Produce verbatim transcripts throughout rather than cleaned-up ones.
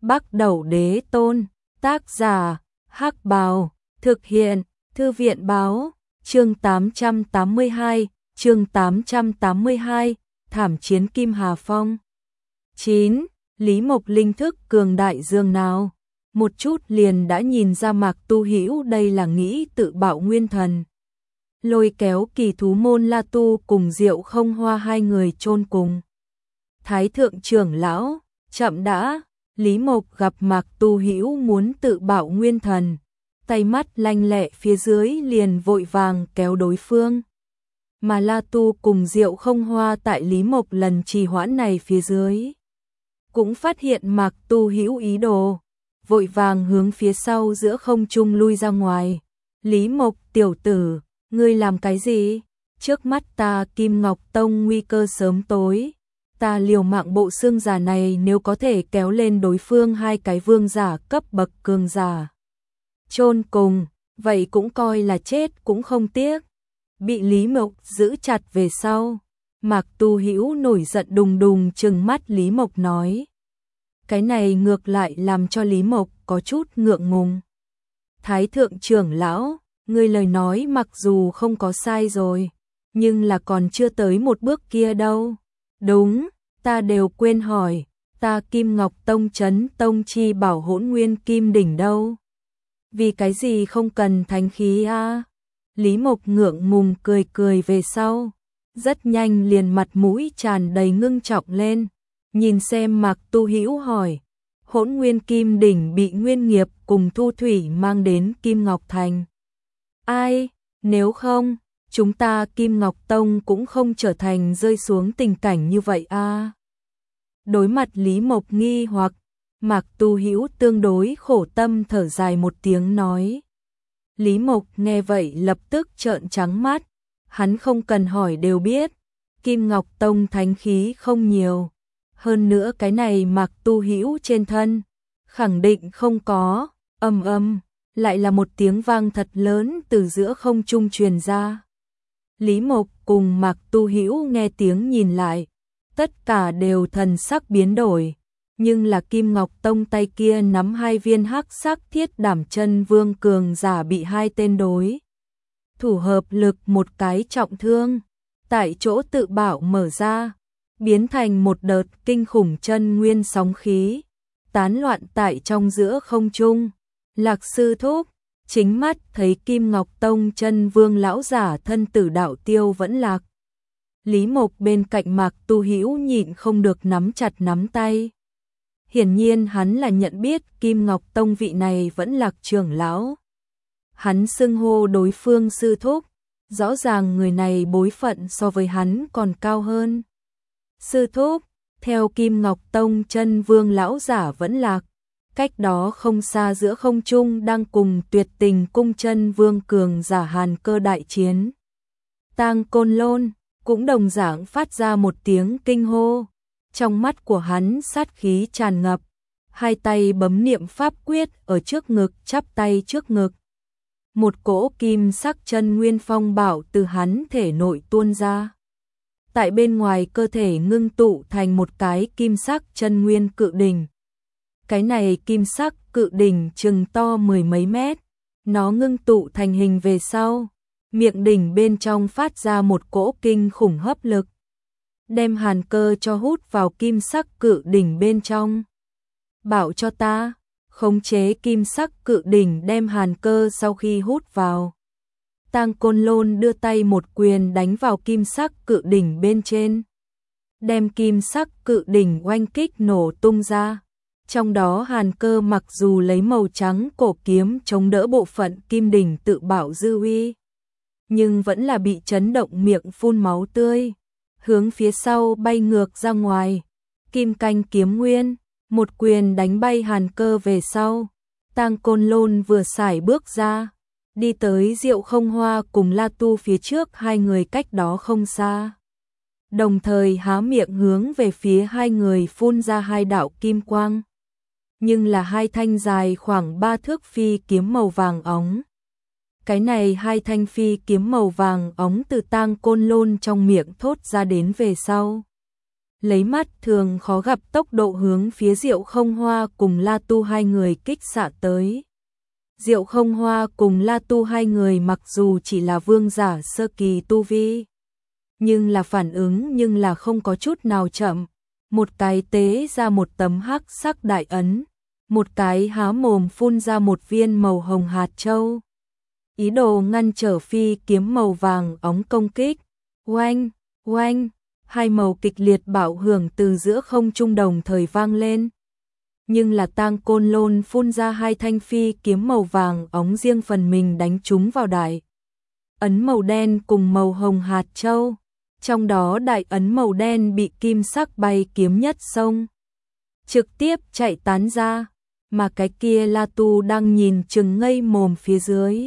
Bắc Đẩu Đế Tôn, tác giả, Hắc Bào, thực hiện, Thư viện Báo, chương tám trăm tám mươi hai, chương tám trăm tám mươi hai, Thảm chiến Kim Hà Phong. chín. Lý Mộc linh thức cường đại dường nào, một chút liền đã nhìn ra Mạc Tu Hữu đây là nghĩ tự bạo nguyên thần. Lôi kéo Kỳ Thú Môn La Tu cùng Diệu Không Hoa hai người chôn cùng. Thái thượng trưởng lão, chậm đã. Lý Mộc gặp Mạc Tu Hữu muốn tự bạo nguyên thần, tay mắt lanh lẹ phía dưới liền vội vàng kéo đối phương. Mà La Tu cùng Diệu Không Hoa tại Lý Mộc lần trì hoãn này phía dưới cũng phát hiện Mạc Tu Hữu ý đồ, vội vàng hướng phía sau giữa không trung lui ra ngoài. Lý Mộc tiểu tử, ngươi làm cái gì? Trước mắt ta Kim Ngọc Tông nguy cơ sớm tối. Ta liều mạng bộ xương giả này nếu có thể kéo lên đối phương hai cái vương giả cấp bậc cường giả chôn cùng, vậy cũng coi là chết cũng không tiếc. Bị Lý Mộc giữ chặt về sau, Mạc Tu Hữu nổi giận đùng đùng trừng mắt Lý Mộc nói. Cái này ngược lại làm cho Lý Mộc có chút ngượng ngùng. Thái thượng trưởng lão, ngươi lời nói mặc dù không có sai rồi, nhưng là còn chưa tới một bước kia đâu. Đúng, ta đều quên hỏi, ta Kim Ngọc Tông Chấn Tông chi bảo Hỗn Nguyên Kim Đỉnh đâu? Vì cái gì không cần thánh khí a? À? Lý Mộc ngượng ngùng cười cười về sau, rất nhanh liền mặt mũi tràn đầy ngưng trọng lên, nhìn xem Mạc Tu Hữu hỏi, Hỗn Nguyên Kim Đỉnh bị Nguyên Nghiệp cùng Thu Thủy mang đến Kim Ngọc Thành. Ai, nếu không, chúng ta Kim Ngọc Tông cũng không trở thành rơi xuống tình cảnh như vậy a. À. Đối mặt Lý Mộc nghi hoặc, Mạc Tu Hữu tương đối khổ tâm thở dài một tiếng nói. Lý Mộc nghe vậy lập tức trợn trắng mắt, hắn không cần hỏi đều biết, Kim Ngọc Tông thánh khí không nhiều, hơn nữa cái này Mạc Tu Hữu trên thân, khẳng định không có. Ầm ầm, lại là một tiếng vang thật lớn từ giữa không trung truyền ra. Lý Mộc cùng Mạc Tu Hữu nghe tiếng nhìn lại, tất cả đều thần sắc biến đổi, nhưng là Kim Ngọc Tông tay kia nắm hai viên hắc sắc thiết đảm chân vương cường giả bị hai tên đối thủ hợp lực một cái trọng thương, tại chỗ tự bảo mở ra, biến thành một đợt kinh khủng chân nguyên sóng khí, tán loạn tại trong giữa không trung. Lạc sư thúc, chính mắt thấy Kim Ngọc Tông chân vương lão giả thân tử đạo tiêu vẫn lạc. Lý Mộc bên cạnh Mạc Tu Hữu nhịn không được nắm chặt nắm tay. Hiển nhiên hắn là nhận biết Kim Ngọc Tông vị này vẫn lạc trưởng lão. Hắn xưng hô đối phương sư thúc, rõ ràng người này bối phận so với hắn còn cao hơn. Sư thúc, theo Kim Ngọc Tông chân vương lão giả vẫn lạc, cách đó không xa giữa không trung đang cùng Tuyệt Tình cung chân vương cường giả Hàn Cơ đại chiến. Tang Côn Lôn cũng đồng dạng phát ra một tiếng kinh hô, trong mắt của hắn sát khí tràn ngập, hai tay bấm niệm pháp quyết ở trước ngực chắp tay trước ngực. Một cỗ kim sắc chân nguyên phong bảo từ hắn thể nội tuôn ra. Tại bên ngoài cơ thể ngưng tụ thành một cái kim sắc chân nguyên cự đỉnh. Cái này kim sắc cự đỉnh chừng to mười mấy mét, nó ngưng tụ thành hình về sau, miệng đỉnh bên trong phát ra một cỗ kinh khủng hấp lực, đem Hàn Cơ cho hút vào kim sắc cự đỉnh bên trong. Bảo cho ta, khống chế kim sắc cự đỉnh đem Hàn Cơ sau khi hút vào. Tang Côn Lôn đưa tay một quyền đánh vào kim sắc cự đỉnh bên trên, đem kim sắc cự đỉnh oanh kích nổ tung ra. Trong đó Hàn Cơ mặc dù lấy màu trắng cổ kiếm chống đỡ bộ phận kim đỉnh tự bảo dư uy, nhưng vẫn là bị chấn động miệng phun máu tươi, hướng phía sau bay ngược ra ngoài. Kim canh kiếm nguyên, một quyền đánh bay Hàn Cơ về sau. Tang Côn Lôn vừa xài bước ra, đi tới Diệu Không Hoa cùng La Tu phía trước hai người cách đó không xa. Đồng thời há miệng hướng về phía hai người phun ra hai đạo kim quang. Nhưng là hai thanh dài khoảng ba thước phi kiếm màu vàng óng. Cái này hai thanh phi kiếm màu vàng óng từ Tang Côn Lôn trong miệng thốt ra đến về sau, lấy mắt thường khó gặp tốc độ hướng phía Diệu Không Hoa cùng La Tu hai người kích xạ tới. Diệu Không Hoa cùng La Tu hai người mặc dù chỉ là vương giả sơ kỳ tu vi, nhưng là phản ứng nhưng là không có chút nào chậm. Một cái tế ra một tấm hắc sắc đại ấn, một cái há mồm phun ra một viên màu hồng hạt châu. Ý đồ ngăn trở phi kiếm màu vàng óng công kích. Oanh, oanh, hai màu kịch liệt bạo hưởng từ giữa không trung đồng thời vang lên. Nhưng là Tang Côn Lôn phun ra hai thanh phi kiếm màu vàng óng riêng phần mình đánh trúng vào đại ấn màu đen cùng màu hồng hạt châu. Trong đó đại ấn màu đen bị kim sắc bay kiếm nhất xông, trực tiếp chạy tán ra, mà cái kia La Tu đang nhìn chừng ngây mồm phía dưới.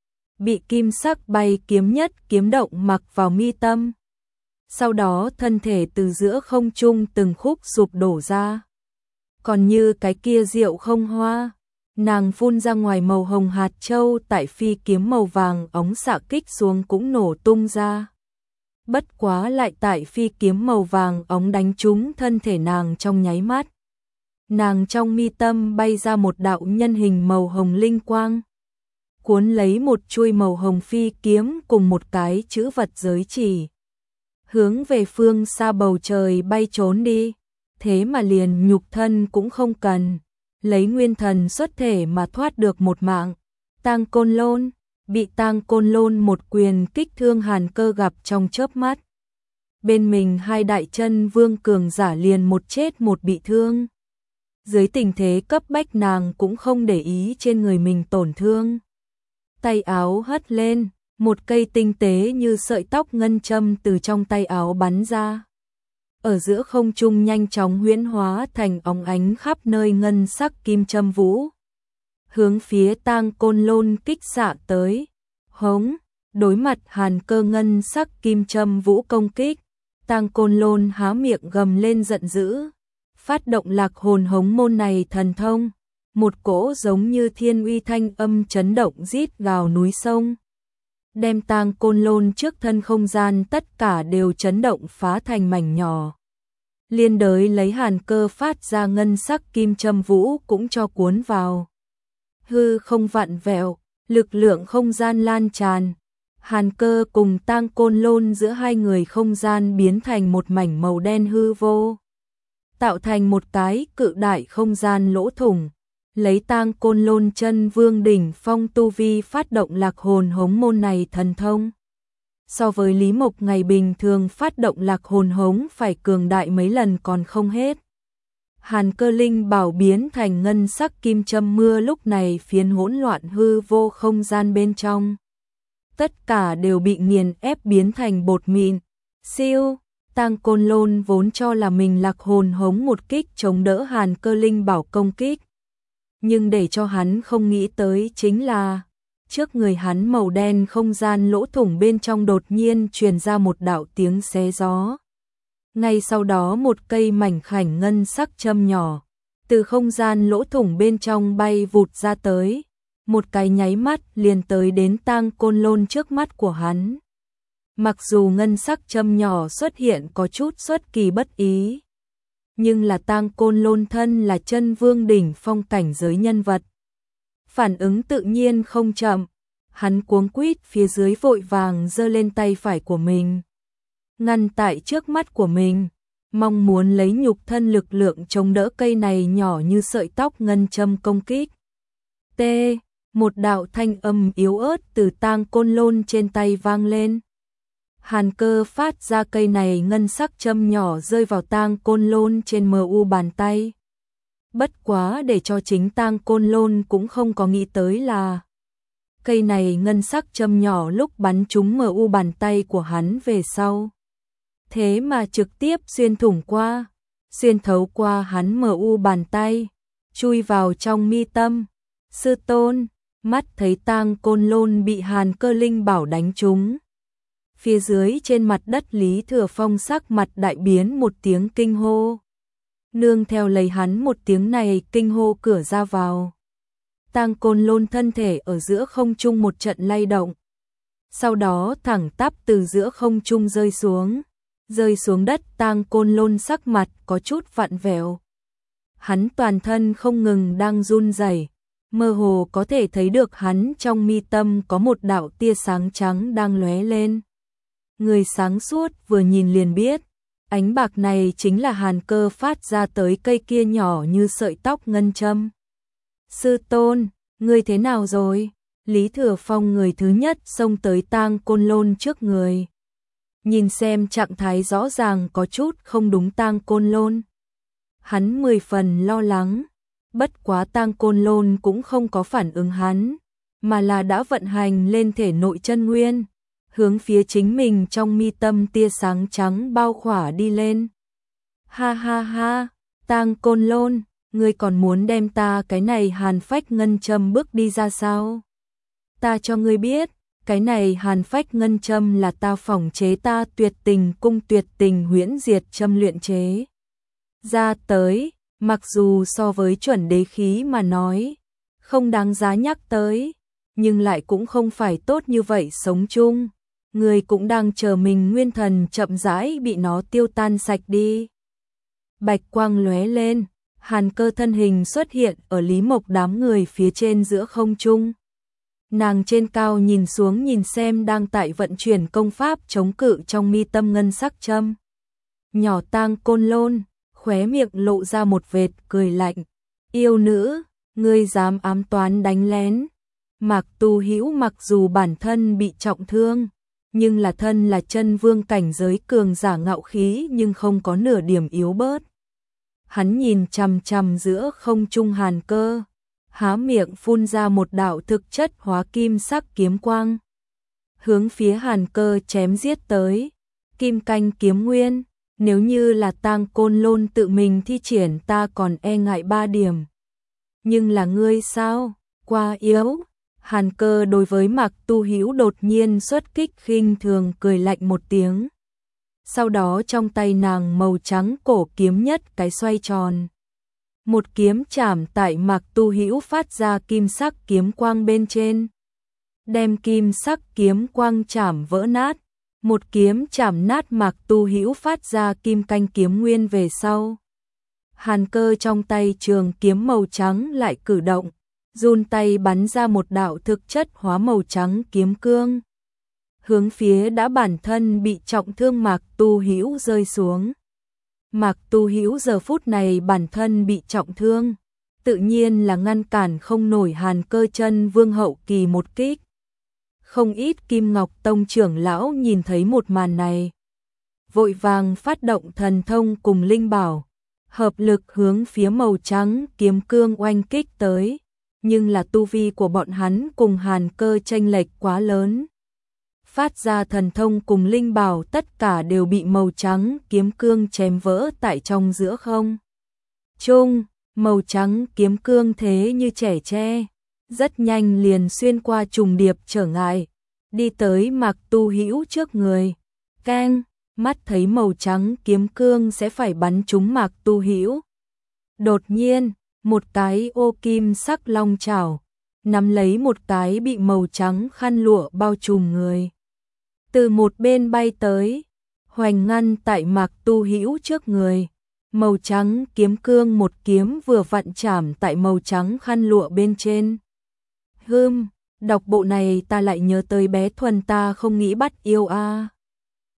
Bị kim sắc bay kiếm nhất kiếm động mặc vào mi tâm. Sau đó thân thể từ giữa không trung từng khúc sụp đổ ra. Còn như cái kia Diệu Không Hoa, nàng phun ra ngoài màu hồng hạt châu tại phi kiếm màu vàng óng xạ kích xuống cũng nổ tung ra. Bất quá lại tại phi kiếm màu vàng óng đánh trúng thân thể nàng trong nháy mắt. Nàng trong mi tâm bay ra một đạo nhân hình màu hồng linh quang, cuốn lấy một chuôi màu hồng phi kiếm cùng một cái chữ vật giới chỉ, hướng về phương xa bầu trời bay trốn đi. Thế mà liền nhục thân cũng không cần, lấy nguyên thần xuất thể mà thoát được một mạng. Tang Côn Lôn bị Tang Côn Lôn một quyền kích thương Hàn Cơ gặp trong chớp mắt. Bên mình hai đại chân vương cường giả liền một chết một bị thương. Dưới tình thế cấp bách nàng cũng không để ý trên người mình tổn thương. Tay áo hất lên, một cây tinh tế như sợi tóc ngân châm từ trong tay áo bắn ra. Ở giữa không trung nhanh chóng huyễn hóa thành óng ánh khắp nơi ngân sắc kim châm vũ. Hướng phía Tang Côn Lôn kích xạ tới. Hống, đối mặt Hàn Cơ ngân sắc kim châm vũ công kích. Tang Côn Lôn há miệng gầm lên giận dữ. Phát động lạc hồn hống môn này thần thông. Một cỗ giống như thiên uy thanh âm chấn động rít gào núi sông. Đem Tang Côn Lôn trước thân không gian tất cả đều chấn động phá thành mảnh nhỏ. Liên đới lấy Hàn Cơ phát ra ngân sắc kim châm vũ cũng cho cuốn vào. Hư không vặn vẹo, lực lượng không gian lan tràn. Hàn Cơ cùng Tang Côn Lôn giữa hai người không gian biến thành một mảnh màu đen hư vô, tạo thành một cái cự đại không gian lỗ thủng. Lấy Tang Côn Lôn chân vương đỉnh phong tu vi phát động lạc hồn hống môn này thần thông. So với Lý Mộc ngày bình thường phát động lạc hồn hống phải cường đại mấy lần còn không hết. Hàn Cơ linh bảo biến thành ngân sắc kim châm mưa lúc này phiến hỗn loạn hư vô không gian bên trong. Tất cả đều bị nghiền ép biến thành bột mịn. Siêu, Tang Côn Lôn vốn cho là mình lạc hồn hống một kích chống đỡ Hàn Cơ linh bảo công kích. Nhưng để cho hắn không nghĩ tới chính là, trước người hắn màu đen không gian lỗ thủng bên trong đột nhiên truyền ra một đạo tiếng xé gió. Ngay sau đó một cây mảnh khảnh ngân sắc châm nhỏ, từ không gian lỗ thủng bên trong bay vụt ra tới, một cái nháy mắt liền tới đến Tang Côn Lôn trước mắt của hắn. Mặc dù ngân sắc châm nhỏ xuất hiện có chút xuất kỳ bất ý, nhưng là Tang Côn Lôn thân là chân vương đỉnh phong cảnh giới nhân vật. Phản ứng tự nhiên không chậm, hắn cuống quýt phía dưới vội vàng giơ lên tay phải của mình, ngăn tại trước mắt của mình, mong muốn lấy nhục thân lực lượng chống đỡ cây này nhỏ như sợi tóc ngân châm công kích. T, một đạo thanh âm yếu ớt từ Tang Côn Lôn trên tay vang lên. Hàn Cơ phát ra cây này ngân sắc châm nhỏ rơi vào Tang Côn Lôn trên mờ u bàn tay. Bất quá để cho chính Tang Côn Lôn cũng không có nghĩ tới là cây này ngân sắc châm nhỏ lúc bắn trúng mờ u bàn tay của hắn về sau, thế mà trực tiếp xuyên thủng qua, xuyên thấu qua hắn mờ u bàn tay, chui vào trong mi tâm. Sư tôn, mắt thấy Tang Côn Lôn bị Hàn Cơ linh bảo đánh trúng. Phía dưới trên mặt đất Lý Thừa Phong sắc mặt đại biến một tiếng kinh hô. Nương theo lấy hắn một tiếng này kinh hô cửa ra vào. Tang Côn Lôn thân thể ở giữa không trung một trận lay động. Sau đó thẳng tắp từ giữa không trung rơi xuống. rơi xuống đất. Tang Côn Lôn sắc mặt có chút vặn vẹo. Hắn toàn thân không ngừng đang run rẩy, mơ hồ có thể thấy được hắn trong mi tâm có một đạo tia sáng trắng đang lóe lên. Người sáng suốt vừa nhìn liền biết, ánh bạc này chính là Hàn Cơ phát ra tới cây kia nhỏ như sợi tóc ngân châm. Sư tôn, ngươi thế nào rồi? Lý Thừa Phong người thứ nhất xông tới Tang Côn Lôn trước người. Nhìn xem trạng thái rõ ràng có chút không đúng Tang Côn Lôn. Hắn mười phần lo lắng, bất quá Tang Côn Lôn cũng không có phản ứng hắn, mà là đã vận hành lên thể nội chân nguyên, hướng phía chính mình trong mi tâm tia sáng trắng bao khỏa đi lên. Ha ha ha, Tang Côn Lôn, ngươi còn muốn đem ta cái này hàn phách ngân châm bước đi ra sao? Ta cho ngươi biết, cái này hàn phách ngân châm là ta phỏng chế ta tuyệt tình cung tuyệt tình huyễn diệt châm luyện chế ra tới, mặc dù so với chuẩn đế khí mà nói, không đáng giá nhắc tới, nhưng lại cũng không phải tốt như vậy sống chung. Người cũng đang chờ mình nguyên thần chậm rãi bị nó tiêu tan sạch đi. Bạch quang lóe lên, Hàn Cơ thân hình xuất hiện ở Lý Mộc đám người phía trên giữa không trung. Nàng trên cao nhìn xuống nhìn xem đang tại vận chuyển công pháp chống cự trong mi tâm ngân sắc châm. Nhỏ Tang Côn Lôn, khóe miệng lộ ra một vệt cười lạnh. Yêu nữ, ngươi dám ám toán đánh lén. Mạc Tu Hữu mặc dù bản thân bị trọng thương, nhưng là thân là chân vương cảnh giới cường giả ngạo khí nhưng không có nửa điểm yếu bớt. Hắn nhìn chằm chằm giữa không trung Hàn Cơ, há miệng phun ra một đạo thực chất hóa kim sắc kiếm quang, hướng phía Hàn Cơ chém giết tới. Kim canh kiếm nguyên, nếu như là Tang Côn Lôn tự mình thi triển ta còn e ngại ba điểm. Nhưng là ngươi sao? Quá yếu. Hàn Cơ đối với Mạc Tu Hữu đột nhiên xuất kích khinh thường cười lạnh một tiếng. Sau đó trong tay nàng màu trắng cổ kiếm nhất cái xoay tròn. Một kiếm chạm tại Mạc Tu Hữu phát ra kim sắc kiếm quang bên trên. Đem kim sắc kiếm quang chạm vỡ nát. Một kiếm chạm nát Mạc Tu Hữu phát ra kim canh kiếm nguyên về sau. Hàn Cơ trong tay trường kiếm màu trắng lại cử động, run tay bắn ra một đạo thực chất hóa màu trắng kiếm cương, hướng phía đã bản thân bị trọng thương Mạc Tu Hữu rơi xuống. Mạc Tu Hữu giờ phút này bản thân bị trọng thương, tự nhiên là ngăn cản không nổi Hàn Cơ chân vương hậu kỳ một kích. Không ít Kim Ngọc Tông trưởng lão nhìn thấy một màn này, vội vàng phát động thần thông cùng linh bảo, hợp lực hướng phía màu trắng kiếm cương oanh kích tới, nhưng là tu vi của bọn hắn cùng Hàn Cơ chênh lệch quá lớn. Phát ra thần thông cùng linh bảo tất cả đều bị màu trắng kiếm cương chém vỡ tại trong giữa không trung. Màu trắng kiếm cương thế như trẻ tre, rất nhanh liền xuyên qua trùng điệp trở ngại, đi tới Mạc Tu Hữu trước người. Keng, mắt thấy màu trắng kiếm cương sẽ phải bắn trúng Mạc Tu Hữu. Đột nhiên, một cái ô kim sắc long chảo nắm lấy một cái bị màu trắng khăn lụa bao trùm người, từ một bên bay tới, hoành ngăn tại Mạc Tu Hữu trước người. Màu trắng kiếm cương một kiếm vừa vặn chạm tại màu trắng khăn lụa bên trên. Hừm, đọc bộ này ta lại nhớ tới bé Thuần ta không nghĩ bắt yêu a. À.